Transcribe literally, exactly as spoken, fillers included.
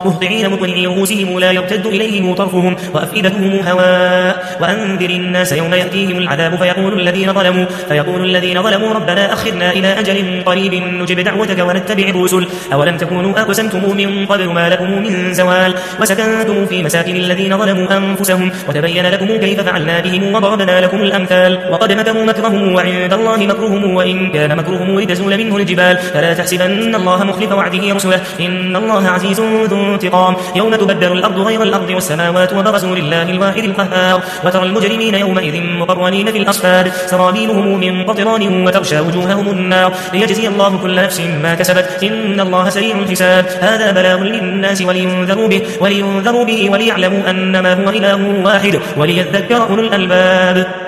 مهطعين مقنعي رؤوسهم لا يرتد إليهم طرفهم وأفئدتهم هواء وأنذر الناس يوم يأتيهم العذاب فيقول الذين ظلموا فيقول الذين ظلموا ربنا أخرنا إلى أجل قريب نجب دعوتك ونتبع الرسل أولم تكونوا أقسمتم من قبل ما لكم من زوال وسكنتم في مساكن الذين ظلموا أنفسهم وتبين لكم كيف فعلنا بهم وضربنا لكم الأمثال وقد مكروا مكرهم وعند الله مكرهم وإن كان مكرهم لتزول منه الجبال فلا تحسبن الله مخلف وعده رسله إن الله عزيز ذو انتقام يوم تبدل الأرض غير الأرض والسماوات وبرزوا لله الواحد القهار وترى المجرمين يومئذ مقرنين في الأصفاد سرابيلهم من قطران وتغشى وجوههم النار ليجزي الله كل نفس ما كسبت إن الله سريع الحساب هذا بلاغ للناس ولينذروا به ولينذروا به وليعلموا أنما هو إله واحد وليذكر أولو الألباب